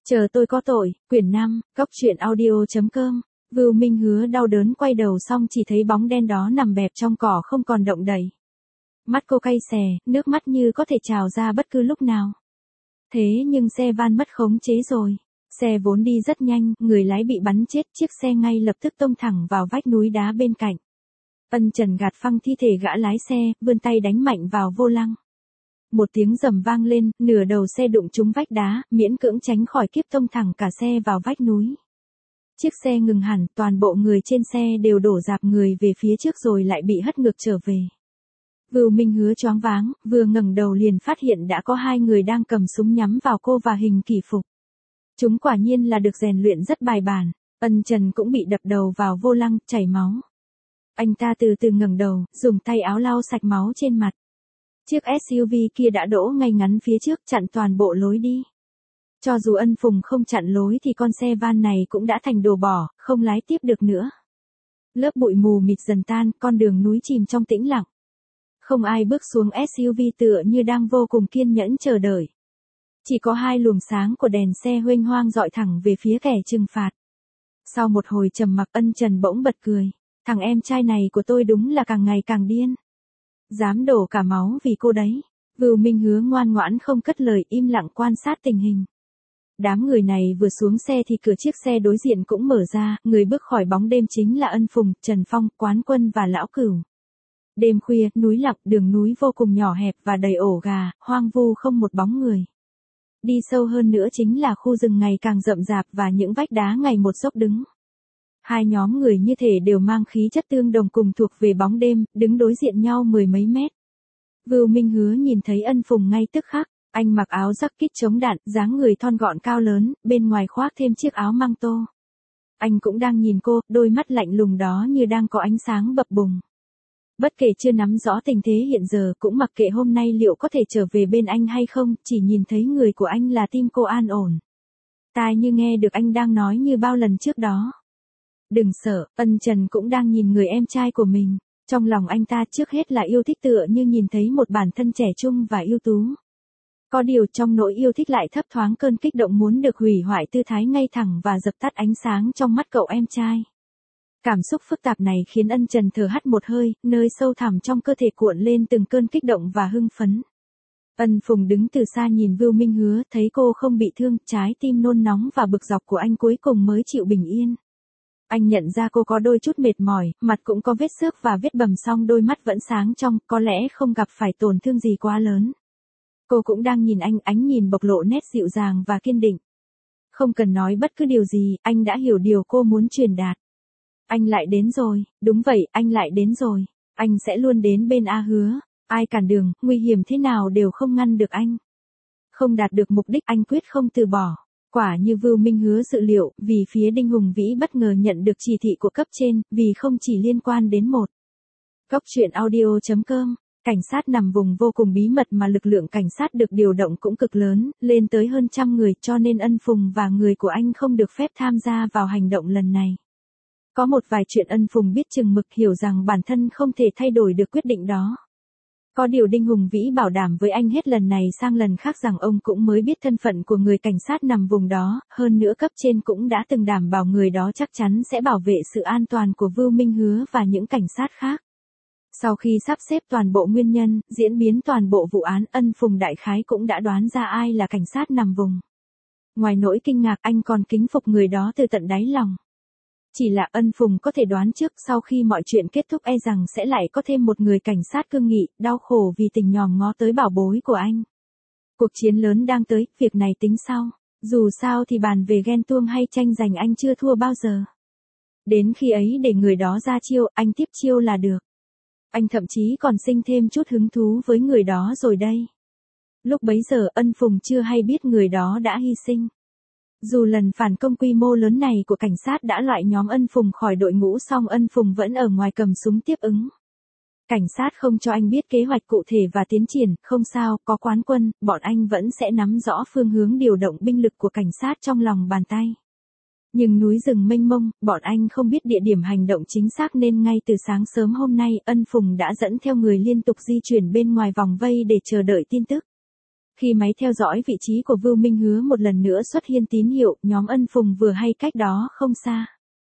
Chờ tôi có tội, quyển 5, góc truyện audio.com. Vưu Minh Hứa đau đớn quay đầu xong chỉ thấy bóng đen đó nằm bẹp trong cỏ không còn động đậy. Mắt cô cay xè, nước mắt như có thể trào ra bất cứ lúc nào. Thế nhưng xe van mất khống chế rồi. Xe vốn đi rất nhanh, người lái bị bắn chết, chiếc xe ngay lập tức tông thẳng vào vách núi đá bên cạnh. Ân Trần gạt phăng thi thể gã lái xe, vươn tay đánh mạnh vào vô lăng. Một tiếng rầm vang lên, nửa đầu xe đụng trúng vách đá, miễn cưỡng tránh khỏi kiếp tông thẳng cả xe vào vách núi. Chiếc xe ngừng hẳn, toàn bộ người trên xe đều đổ rạp người về phía trước rồi lại bị hất ngược trở về. Vưu Minh Hứa choáng váng, vừa ngẩng đầu liền phát hiện đã có hai người đang cầm súng nhắm vào cô và hình kỷ phục. Chúng quả nhiên là được rèn luyện rất bài bản. Ân Trần cũng bị đập đầu vào vô lăng, chảy máu. Anh ta từ từ ngẩng đầu, dùng tay áo lau sạch máu trên mặt. Chiếc SUV kia đã đỗ ngay ngắn phía trước, chặn toàn bộ lối đi. Cho dù Ân Phùng không chặn lối thì con xe van này cũng đã thành đồ bỏ, không lái tiếp được nữa. Lớp bụi mù mịt dần tan, con đường núi chìm trong tĩnh lặng. Không ai bước xuống SUV tựa như đang vô cùng kiên nhẫn chờ đợi. Chỉ có hai luồng sáng của đèn xe huênh hoang dọi thẳng về phía kẻ trừng phạt. Sau một hồi trầm mặc, Ân Trần bỗng bật cười. Thằng em trai này của tôi đúng là càng ngày càng điên. Dám đổ cả máu vì cô đấy. Vưu Minh Hứa ngoan ngoãn không cất lời, im lặng quan sát tình hình. Đám người này vừa xuống xe thì cửa chiếc xe đối diện cũng mở ra, người bước khỏi bóng đêm chính là Ân Phùng, Trần Phong, Quán Quân và Lão Cửu. Đêm khuya, núi lặng, đường núi vô cùng nhỏ hẹp và đầy ổ gà, hoang vu không một bóng người. Đi sâu hơn nữa chính là khu rừng ngày càng rậm rạp và những vách đá ngày một dốc đứng. Hai nhóm người như thể đều mang khí chất tương đồng cùng thuộc về bóng đêm, đứng đối diện nhau mười mấy mét. Vưu Minh Hứa nhìn thấy Ân Phùng ngay tức khắc, anh mặc áo jacket chống đạn, dáng người thon gọn cao lớn, bên ngoài khoác thêm chiếc áo măng tô. Anh cũng đang nhìn cô, đôi mắt lạnh lùng đó như đang có ánh sáng bập bùng. Bất kể chưa nắm rõ tình thế hiện giờ, cũng mặc kệ hôm nay liệu có thể trở về bên anh hay không, chỉ nhìn thấy người của anh là tim cô an ổn. Tai như nghe được anh đang nói như bao lần trước đó. Đừng sợ, Ân Trần cũng đang nhìn người em trai của mình. Trong lòng anh ta trước hết là yêu thích tựa như nhìn thấy một bản thân trẻ trung và ưu tú. Có điều trong nỗi yêu thích lại thấp thoáng cơn kích động muốn được hủy hoại tư thái ngay thẳng và dập tắt ánh sáng trong mắt cậu em trai. Cảm xúc phức tạp này khiến Ân Trần thở hắt một hơi, nơi sâu thẳm trong cơ thể cuộn lên từng cơn kích động và hưng phấn. Ân Phùng đứng từ xa nhìn Vưu Minh Hứa, thấy cô không bị thương, trái tim nôn nóng và bực dọc của anh cuối cùng mới chịu bình yên. Anh nhận ra cô có đôi chút mệt mỏi, mặt cũng có vết xước và vết bầm song đôi mắt vẫn sáng trong, có lẽ không gặp phải tổn thương gì quá lớn. Cô cũng đang nhìn anh, ánh nhìn bộc lộ nét dịu dàng và kiên định. Không cần nói bất cứ điều gì, anh đã hiểu điều cô muốn truyền đạt. Anh lại đến rồi, đúng vậy, anh lại đến rồi. Anh sẽ luôn đến bên A Hứa. Ai cản đường, nguy hiểm thế nào đều không ngăn được anh. Không đạt được mục đích anh quyết không từ bỏ. Quả như Vưu Minh Hứa dự liệu, vì phía Đinh Hùng Vĩ bất ngờ nhận được chỉ thị của cấp trên, vì không chỉ liên quan đến một. Góc truyện audio.com. Cảnh sát nằm vùng vô cùng bí mật mà lực lượng cảnh sát được điều động cũng cực lớn, lên tới hơn 100 người, cho nên Ân Phùng và người của anh không được phép tham gia vào hành động lần này. Có một vài chuyện Ân Phùng biết chừng mực, hiểu rằng bản thân không thể thay đổi được quyết định đó. Có điều Đinh Hùng Vĩ bảo đảm với anh hết lần này sang lần khác rằng ông cũng mới biết thân phận của người cảnh sát nằm vùng đó, hơn nữa cấp trên cũng đã từng đảm bảo người đó chắc chắn sẽ bảo vệ sự an toàn của Vưu Minh Hứa và những cảnh sát khác. Sau khi sắp xếp toàn bộ nguyên nhân, diễn biến toàn bộ vụ án, Ân Phùng đại khái cũng đã đoán ra ai là cảnh sát nằm vùng. Ngoài nỗi kinh ngạc, anh còn kính phục người đó từ tận đáy lòng. Chỉ là Ân Phùng có thể đoán trước sau khi mọi chuyện kết thúc e rằng sẽ lại có thêm một người cảnh sát cương nghị, đau khổ vì tình nhòm ngó tới bảo bối của anh. Cuộc chiến lớn đang tới, việc này tính sau. Dù sao thì bàn về ghen tuông hay tranh giành anh chưa thua bao giờ. Đến khi ấy để người đó ra chiêu, anh tiếp chiêu là được. Anh thậm chí còn sinh thêm chút hứng thú với người đó rồi đây. Lúc bấy giờ Ân Phùng chưa hay biết người đó đã hy sinh. Dù lần phản công quy mô lớn này của cảnh sát đã loại nhóm Ân Phùng khỏi đội ngũ song Ân Phùng vẫn ở ngoài cầm súng tiếp ứng. Cảnh sát không cho anh biết kế hoạch cụ thể và tiến triển, không sao, có Quán Quân, bọn anh vẫn sẽ nắm rõ phương hướng điều động binh lực của cảnh sát trong lòng bàn tay. Nhưng núi rừng mênh mông, bọn anh không biết địa điểm hành động chính xác nên ngay từ sáng sớm hôm nay Ân Phùng đã dẫn theo người liên tục di chuyển bên ngoài vòng vây để chờ đợi tin tức. Khi máy theo dõi vị trí của Vưu Minh Hứa một lần nữa xuất hiện tín hiệu, nhóm Ân Phùng vừa hay cách đó không xa.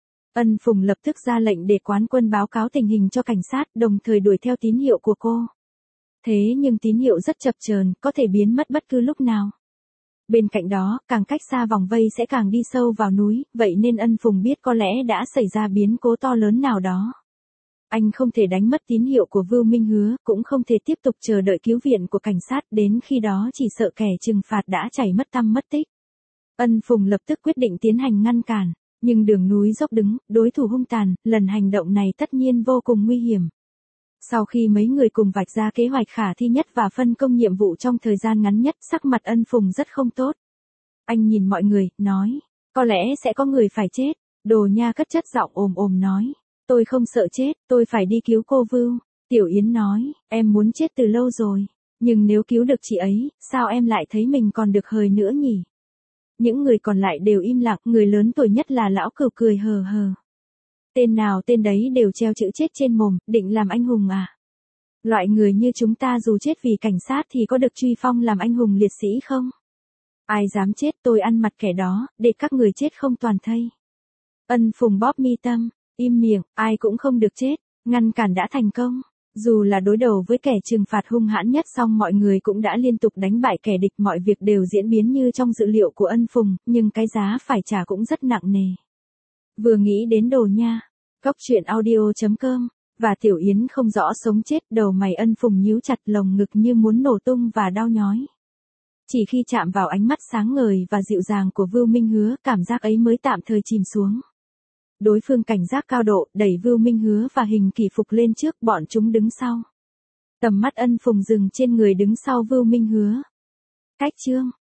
Ân Phùng lập tức ra lệnh để quán quân báo cáo tình hình cho cảnh sát, đồng thời đuổi theo tín hiệu của cô. Thế nhưng tín hiệu rất chập chờn, có thể biến mất bất cứ lúc nào. Bên cạnh đó, càng cách xa vòng vây sẽ càng đi sâu vào núi, vậy nên Ân Phùng biết có lẽ đã xảy ra biến cố to lớn nào đó. Anh không thể đánh mất tín hiệu của Vưu Minh Hứa, cũng không thể tiếp tục chờ đợi cứu viện của cảnh sát, đến khi đó chỉ sợ kẻ trừng phạt đã chảy mất tăm mất tích. Ân Phùng lập tức quyết định tiến hành ngăn cản, nhưng đường núi dốc đứng, đối thủ hung tàn, lần hành động này tất nhiên vô cùng nguy hiểm. Sau khi mấy người cùng vạch ra kế hoạch khả thi nhất và phân công nhiệm vụ trong thời gian ngắn nhất, sắc mặt Ân Phùng rất không tốt. Anh nhìn mọi người, nói, có lẽ sẽ có người phải chết. Đồ Nha cất chất giọng ồm nói, tôi không sợ chết, tôi phải đi cứu cô Vưu. Tiểu Yến nói, em muốn chết từ lâu rồi, nhưng nếu cứu được chị ấy, sao em lại thấy mình còn được hời nữa nhỉ? Những người còn lại đều im lặng, người lớn tuổi nhất là lão Cửu cười hờ hờ. Tên nào tên đấy đều treo chữ chết trên mồm, định làm anh hùng à? Loại người như chúng ta dù chết vì cảnh sát thì có được truy phong làm anh hùng liệt sĩ không? Ai dám chết tôi ăn mặt kẻ đó, để các người chết không toàn thây. Ân Phùng bóp mi tâm, im miệng, ai cũng không được chết, ngăn cản đã thành công. Dù là đối đầu với kẻ trừng phạt hung hãn nhất song mọi người cũng đã liên tục đánh bại kẻ địch, mọi việc đều diễn biến như trong dự liệu của Ân Phùng, nhưng cái giá phải trả cũng rất nặng nề. Vừa nghĩ đến Đồ Nha, Cóc Truyện Audio.com, và Tiểu Yến không rõ sống chết, đầu mày Ân Phùng nhíu chặt, lồng ngực như muốn nổ tung và đau nhói. Chỉ khi chạm vào ánh mắt sáng ngời và dịu dàng của Vưu Minh Hứa, cảm giác ấy mới tạm thời chìm xuống. Đối phương cảnh giác cao độ, đẩy Vưu Minh Hứa và Hình Kỷ Phục lên trước, bọn chúng đứng sau. Tầm mắt Ân Phùng dừng trên người đứng sau Vưu Minh Hứa. Cách chương